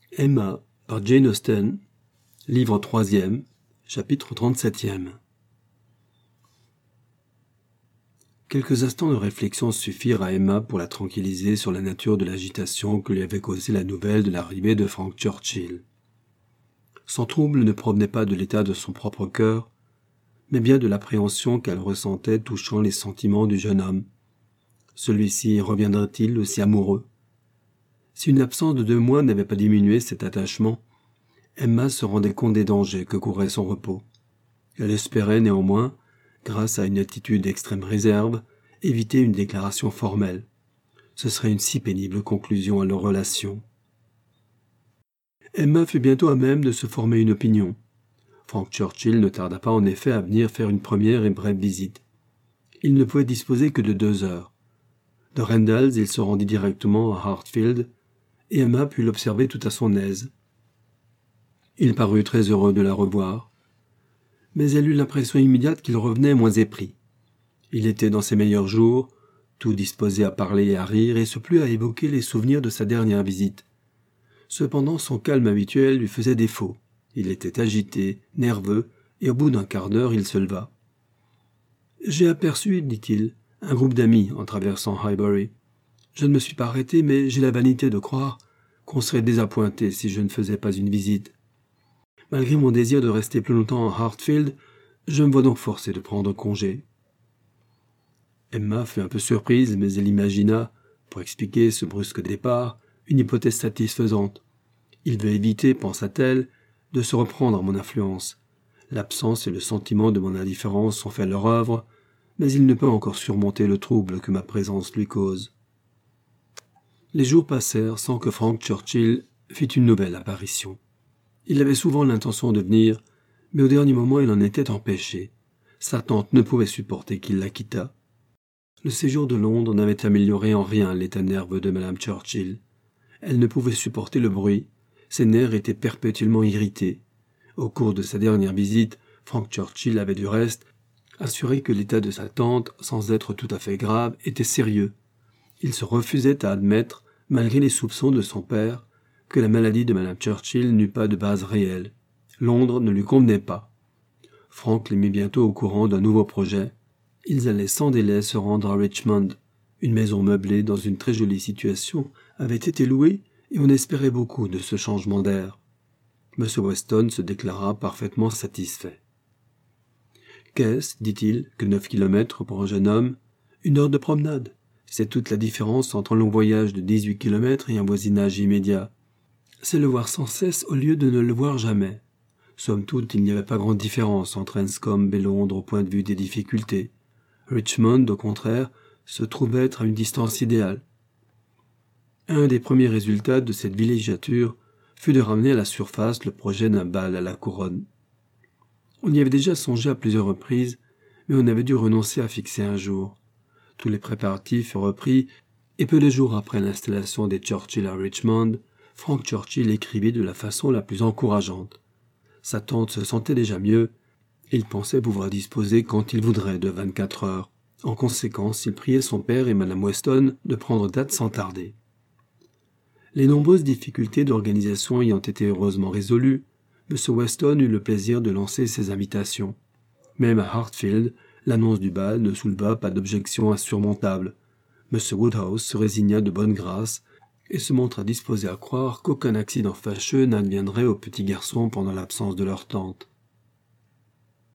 Emma, par Jane Austen, livre 3e, chapitre 37e. Quelques instants de réflexion suffirent à Emma pour la tranquilliser sur la nature de l'agitation que lui avait causée la nouvelle de l'arrivée de Frank Churchill. Son trouble ne provenait pas de l'état de son propre cœur, mais bien de l'appréhension qu'elle ressentait touchant les sentiments du jeune homme. Celui-ci reviendrait-il aussi amoureux? Si une absence de 2 mois n'avait pas diminué cet attachement, Emma se rendait compte des dangers que courait son repos. Elle espérait néanmoins, grâce à une attitude d'extrême réserve, éviter une déclaration formelle. Ce serait une si pénible conclusion à leur relation. Emma fut bientôt à même de se former une opinion. Frank Churchill ne tarda pas en effet à venir faire une première et brève visite. Il ne pouvait disposer que de 2 heures. De Randalls, il se rendit directement à Hartfield, et Emma put l'observer tout à son aise. Il parut très heureux de la revoir, mais elle eut l'impression immédiate qu'il revenait moins épris. Il était dans ses meilleurs jours, tout disposé à parler et à rire, et se plut à évoquer les souvenirs de sa dernière visite. Cependant, son calme habituel lui faisait défaut. Il était agité, nerveux, et au bout d'un quart d'heure, il se leva. « J'ai aperçu, dit-il, un groupe d'amis en traversant Highbury. Je ne me suis pas arrêté, mais j'ai la vanité de croire qu'on serait désappointé si je ne faisais pas une visite. Malgré mon désir de rester plus longtemps à Hartfield, je me vois donc forcé de prendre congé. » Emma fut un peu surprise, mais elle imagina, pour expliquer ce brusque départ, une hypothèse satisfaisante. Il veut éviter, pensa-t-elle, de se reprendre à mon influence. L'absence et le sentiment de mon indifférence ont fait leur œuvre, mais il ne peut encore surmonter le trouble que ma présence lui cause. Les jours passèrent sans que Frank Churchill fît une nouvelle apparition. Il avait souvent l'intention de venir, mais au dernier moment il en était empêché. Sa tante ne pouvait supporter qu'il la quittât. Le séjour de Londres n'avait amélioré en rien l'état nerveux de Madame Churchill. Elle ne pouvait supporter le bruit, ses nerfs étaient perpétuellement irrités. Au cours de sa dernière visite, Frank Churchill avait du reste assuré que l'état de sa tante, sans être tout à fait grave, était sérieux. Il se refusait à admettre, malgré les soupçons de son père, que la maladie de Madame Churchill n'eût pas de base réelle. Londres ne lui convenait pas. Frank les mit bientôt au courant d'un nouveau projet. Ils allaient sans délai se rendre à Richmond. Une maison meublée dans une très jolie situation avait été louée et on espérait beaucoup de ce changement d'air. M. Weston se déclara parfaitement satisfait. « Qu'est-ce, dit-il, que 9 kilomètres pour un jeune homme? 1 heure de promenade. C'est toute la différence entre un long voyage de 18 kilomètres et un voisinage immédiat. C'est le voir sans cesse au lieu de ne le voir jamais. Somme toute, il n'y avait pas grande différence entre Enscombe et Londres au point de vue des difficultés. Richmond, au contraire, se trouvait être à une distance idéale. Un des premiers résultats de cette villégiature fut de ramener à la surface le projet d'un bal à la couronne. On y avait déjà songé à plusieurs reprises, mais on avait dû renoncer à fixer un jour. Tous les préparatifs furent repris, et peu de jours après l'installation des Churchill à Richmond, Frank Churchill écrivit de la façon la plus encourageante. Sa tante se sentait déjà mieux, et il pensait pouvoir disposer quand il voudrait de 24 heures. En conséquence, il priait son père et Madame Weston de prendre date sans tarder. Les nombreuses difficultés d'organisation ayant été heureusement résolues, M. Weston eut le plaisir de lancer ses invitations. Même à Hartfield, l'annonce du bal ne souleva pas d'objection insurmontable. M. Woodhouse se résigna de bonne grâce et se montra disposé à croire qu'aucun accident fâcheux n'adviendrait aux petits garçons pendant l'absence de leur tante.